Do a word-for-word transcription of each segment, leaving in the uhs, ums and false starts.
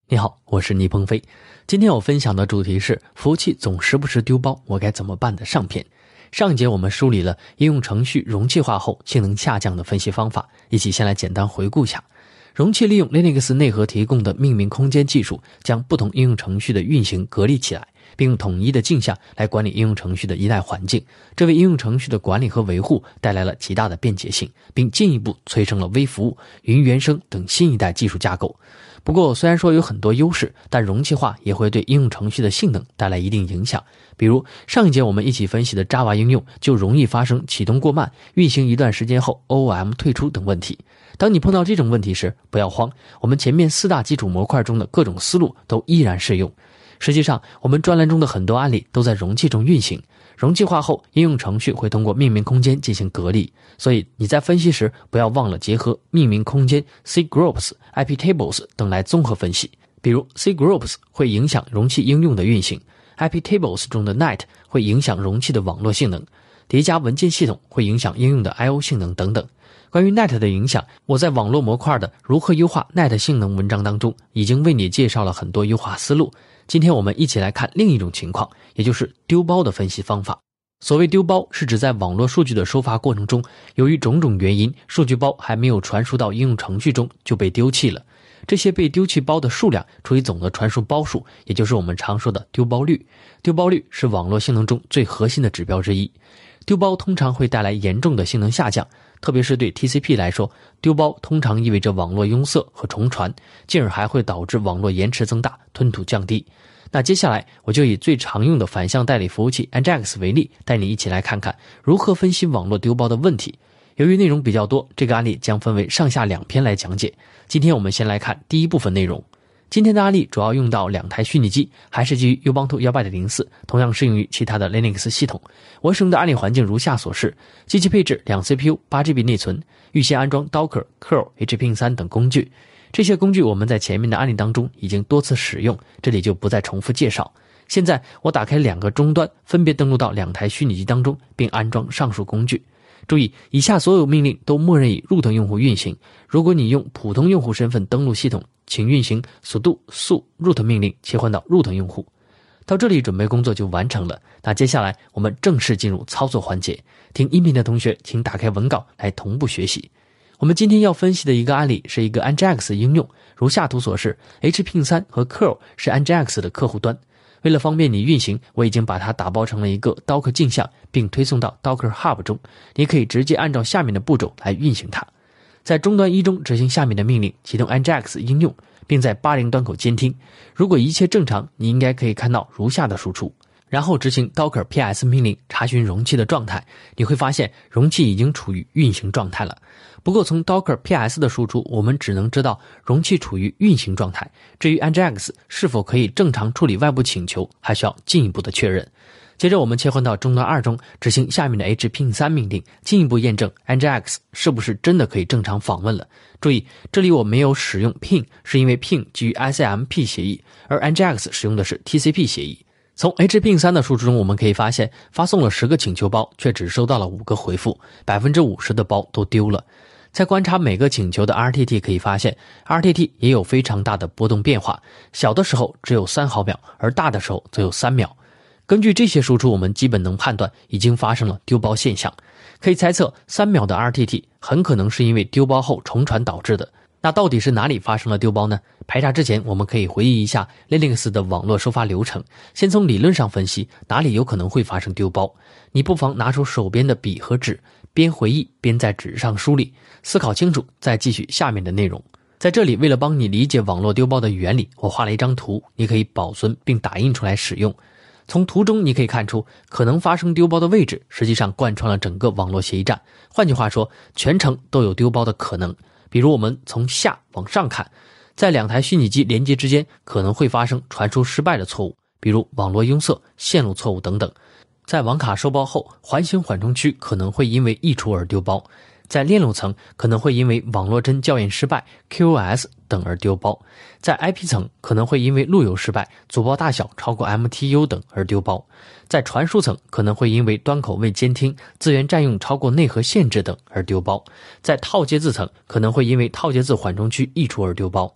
你好，我是倪鹏飞。今天我分享的主题是服务器总时不时丢包，我该怎么办的上篇。上一节我们梳理了应用程序容器化后性能下降的分析方法，一起先来简单回顾下。容器利用 Linux 内核提供的命名空间技术，将不同应用程序的运行隔离起来，并用统一的镜像来管理应用程序的依赖环境，这为应用程序的管理和维护带来了极大的便捷性，并进一步催生了微服务、云原生等新一代技术架构。不过虽然说有很多优势，但容器化也会对应用程序的性能带来一定影响。比如上一节我们一起分析的 Java 应用就容易发生启动过慢、运行一段时间后 O O M 退出等问题。当你碰到这种问题时，不要慌，我们前面四大基础模块中的各种思路都依然适用。实际上我们专栏中的很多案例都在容器中运行，容器化后应用程序会通过命名空间进行隔离，所以你在分析时不要忘了结合命名空间 cgroups、I P tables 等来综合分析。比如 cgroups 会影响容器应用的运行， I P tables 中的 N E T 会影响容器的网络性能，叠加文件系统会影响应用的 I O 性能等等。关于 N E T 的影响，我在网络模块的如何优化 N E T 性能文章当中已经为你介绍了很多优化思路。今天我们一起来看另一种情况，也就是丢包的分析方法。所谓丢包，是指在网络数据的收发过程中，由于种种原因，数据包还没有传输到应用程序中就被丢弃了。这些被丢弃包的数量除以总的传输包数，也就是我们常说的丢包率。丢包率是网络性能中最核心的指标之一。丢包通常会带来严重的性能下降，特别是对 T C P 来说，丢包通常意味着网络拥塞和重传，进而还会导致网络延迟增大、吞吐降低。那接下来我就以最常用的反向代理服务器 Nginx 为例，带你一起来看看如何分析网络丢包的问题。由于内容比较多，这个案例将分为上下两篇来讲解。今天我们先来看第一部分内容。今天的案例主要用到两台虚拟机，还是基于 Ubuntu 一八点零四， 同样适用于其他的 Linux 系统。我使用的案例环境如下所示：机器配置两 C P U 八 G B 内存，预先安装 Docker、curl、H P 三 等工具。这些工具我们在前面的案例当中已经多次使用，这里就不再重复介绍。现在我打开两个终端，分别登录到两台虚拟机当中，并安装上述工具。注意，以下所有命令都默认以 root 用户运行。如果你用普通用户身份登录系统，请运行 sudo su root 命令切换到 root 用户。到这里准备工作就完成了。那接下来我们正式进入操作环节。听音频的同学请打开文稿来同步学习。我们今天要分析的一个案例是一个 Nginx 应用，如下图所示， H P 三 和 curl 是 Nginx 的客户端。为了方便你运行，我已经把它打包成了一个 Docker 镜像，并推送到 Docker Hub 中，你可以直接按照下面的步骤来运行它。在终端一中执行下面的命令，启动 Nginx 应用，并在八零端口监听。如果一切正常，你应该可以看到如下的输出。然后执行 Docker P S 命令，查询容器的状态，你会发现容器已经处于运行状态了。不过从 Docker P S 的输出，我们只能知道容器处于运行状态，至于 Nginx 是否可以正常处理外部请求，还需要进一步的确认。接着我们切换到终端二中，执行下面的 H P 三 命令，进一步验证 Nginx 是不是真的可以正常访问了。注意，这里我没有使用 ping， 是因为 ping 基于 S M P 协议，而 Nginx 使用的是 T C P 协议。从 H P 三 的输出中我们可以发现，发送了十个请求包，却只收到了五个回复， 百分之五十 的包都丢了。在观察每个请求的 R T T 可以发现， R T T 也有非常大的波动变化，小的时候只有三毫秒，而大的时候则有三秒。根据这些输出，我们基本能判断已经发生了丢包现象。可以猜测三秒的 R T T 很可能是因为丢包后重传导致的。那到底是哪里发生了丢包呢？排查之前我们可以回忆一下 Linux 的网络收发流程，先从理论上分析哪里有可能会发生丢包。你不妨拿出手边的笔和纸，边回忆边在纸上梳理，思考清楚再继续下面的内容。在这里为了帮你理解网络丢包的原理，我画了一张图，你可以保存并打印出来使用。从图中你可以看出，可能发生丢包的位置实际上贯穿了整个网络协议站，换句话说，全程都有丢包的可能。比如我们从下往上看，在两台虚拟机连接之间可能会发生传输失败的错误，比如网络拥塞、线路错误等等。在网卡收包后，环形缓冲区可能会因为溢出而丢包。在链路层可能会因为网络帧校验失败 Q O S 等而丢包，在 I P 层可能会因为路由失败组包大小超过 M T U 等而丢包，在传输层可能会因为端口未监听资源占用超过内核限制等而丢包，在套接字层可能会因为套接字缓冲区溢出而丢包，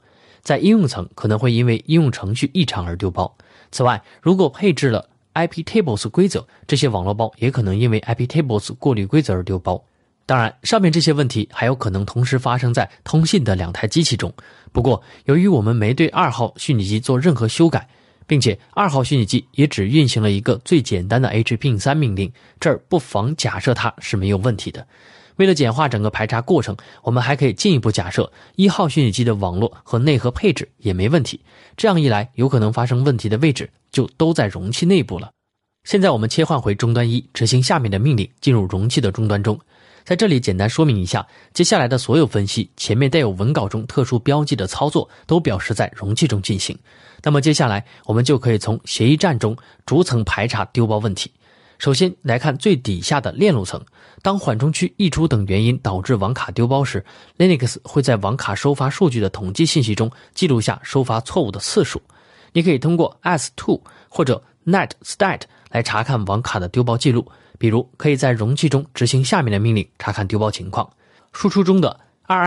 在应用层可能会因为应用程序异常而丢包。此外，如果配置了 iptables 规则，这些网络包也可能因为 iptables 过滤规则而丢包。当然，上面这些问题还有可能同时发生在通信的两台机器中。不过，由于我们没对二号虚拟机做任何修改，并且二号虚拟机也只运行了一个最简单的 H Ping 三命令，这儿不妨假设它是没有问题的。为了简化整个排查过程，我们还可以进一步假设一号虚拟机的网络和内核配置也没问题，这样一来，有可能发生问题的位置就都在容器内部了。现在我们切换回终端一，执行下面的命令，进入容器的终端中。在这里简单说明一下，接下来的所有分析，前面带有文稿中特殊标记的操作都表示在容器中进行。那么接下来我们就可以从协议站中逐层排查丢包问题。首先来看最底下的链路层，当缓冲区溢出等原因导致网卡丢包时， Linux 会在网卡收发数据的统计信息中记录下收发错误的次数。你可以通过 S 二 或者 netstat 来查看网卡的丢包记录，比如可以在容器中执行下面的命令查看丢包情况。输出中的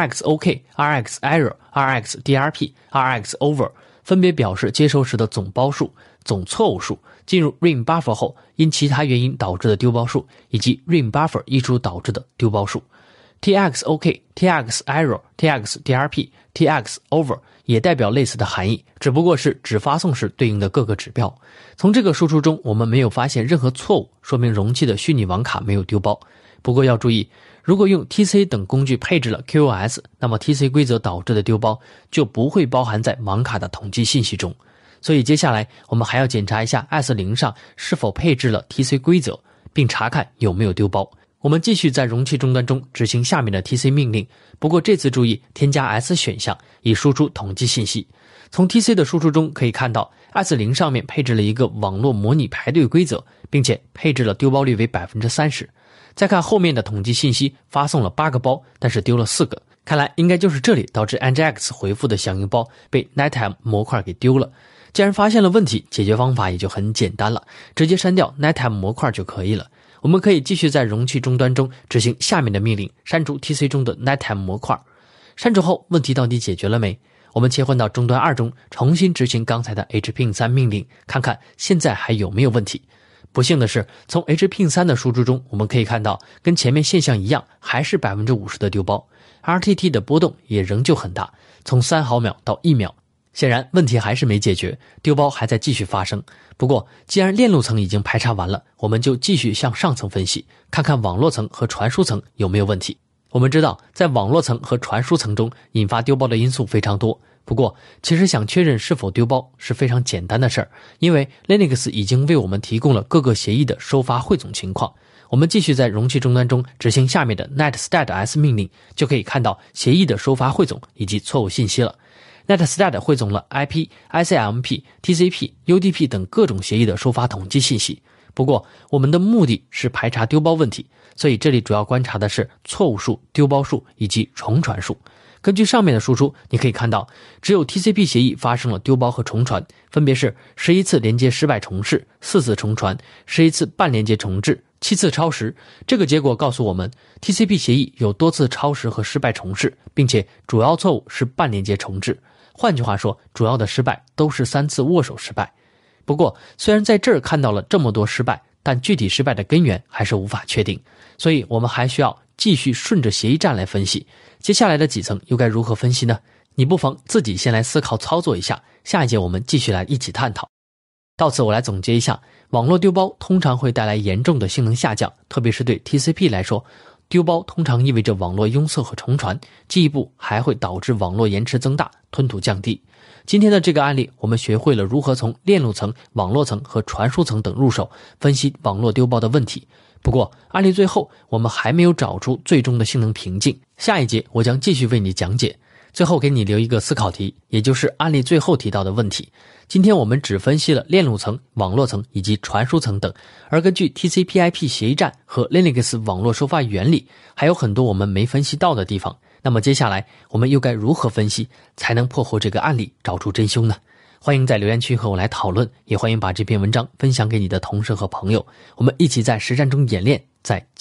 rxok、rxerror、rxdrp、rxover 分别表示接收时的总包数、总错误数，进入 ring buffer 后因其他原因导致的丢包数，以及 ring buffer 溢出导致的丢包数。txok、txerror、txdrp、txover 也代表类似的含义，只不过是只发送时对应的各个指标。从这个输出中我们没有发现任何错误，说明容器的虚拟网卡没有丢包。不过要注意，如果用 T C 等工具配置了 Q O S， 那么 T C 规则导致的丢包就不会包含在网卡的统计信息中。所以接下来我们还要检查一下 S 零 上是否配置了 T C 规则，并查看有没有丢包。我们继续在容器终端中执行下面的 T C 命令，不过这次注意添加 S 选项，以输出统计信息。从 T C 的输出中可以看到 S 零 上面配置了一个网络模拟排队规则，并且配置了丢包率为 百分之三十。 再看后面的统计信息，发送了八个包，但是丢了四个，看来应该就是这里导致 Nginx 回复的响应包被 NetM 模块给丢了。既然发现了问题，解决方法也就很简单了，直接删掉 NetM 模块就可以了。我们可以继续在容器终端中执行下面的命令，删除 T C 中的 NetM 模块。删除后，问题到底解决了没？我们切换到终端二中，重新执行刚才的 H Ping 三命令，看看现在还有没有问题。不幸的是，从 H Ping 三的输出中，我们可以看到跟前面现象一样，还是 百分之五十 的丢包， R T T 的波动也仍旧很大，从三毫秒到一秒。显然问题还是没解决，丢包还在继续发生。不过既然链路层已经排查完了，我们就继续向上层分析，看看网络层和传输层有没有问题。我们知道在网络层和传输层中引发丢包的因素非常多，不过其实想确认是否丢包是非常简单的事儿，因为 Linux 已经为我们提供了各个协议的收发汇总情况。我们继续在容器终端中执行下面的 netstat s 命令，就可以看到协议的收发汇总以及错误信息了。netstat 汇总了 I P、I C M P、T C P、U D P 等各种协议的收发统计信息。不过我们的目的是排查丢包问题，所以这里主要观察的是错误数、丢包数以及重传数。根据上面的输出，你可以看到只有 T C P 协议发生了丢包和重传，分别是十一次连接失败重试、四次重传、十一次半连接重置、七次超时。这个结果告诉我们 T C P 协议有多次超时和失败重试，并且主要错误是半连接重置。换句话说，主要的失败都是三次握手失败。不过虽然在这儿看到了这么多失败，但具体失败的根源还是无法确定，所以我们还需要继续顺着协议站来分析。接下来的几层又该如何分析呢？你不妨自己先来思考操作一下，下一节我们继续来一起探讨。到此我来总结一下，网络丢包通常会带来严重的性能下降，特别是对 T C P 来说，丢包通常意味着网络拥塞和重传，进一步还会导致网络延迟增大，吞吐降低。今天的这个案例，我们学会了如何从链路层、网络层和传输层等入手分析网络丢包的问题。不过案例最后我们还没有找出最终的性能瓶颈，下一节我将继续为你讲解。最后给你留一个思考题，也就是案例最后提到的问题。今天我们只分析了链路层、网络层以及传输层等，而根据 T C P I P 协议站和 Linux 网络收发原理，还有很多我们没分析到的地方。那么接下来我们又该如何分析才能破获这个案例，找出真凶呢？欢迎在留言区和我来讨论，也欢迎把这篇文章分享给你的同事和朋友，我们一起在实战中演练，再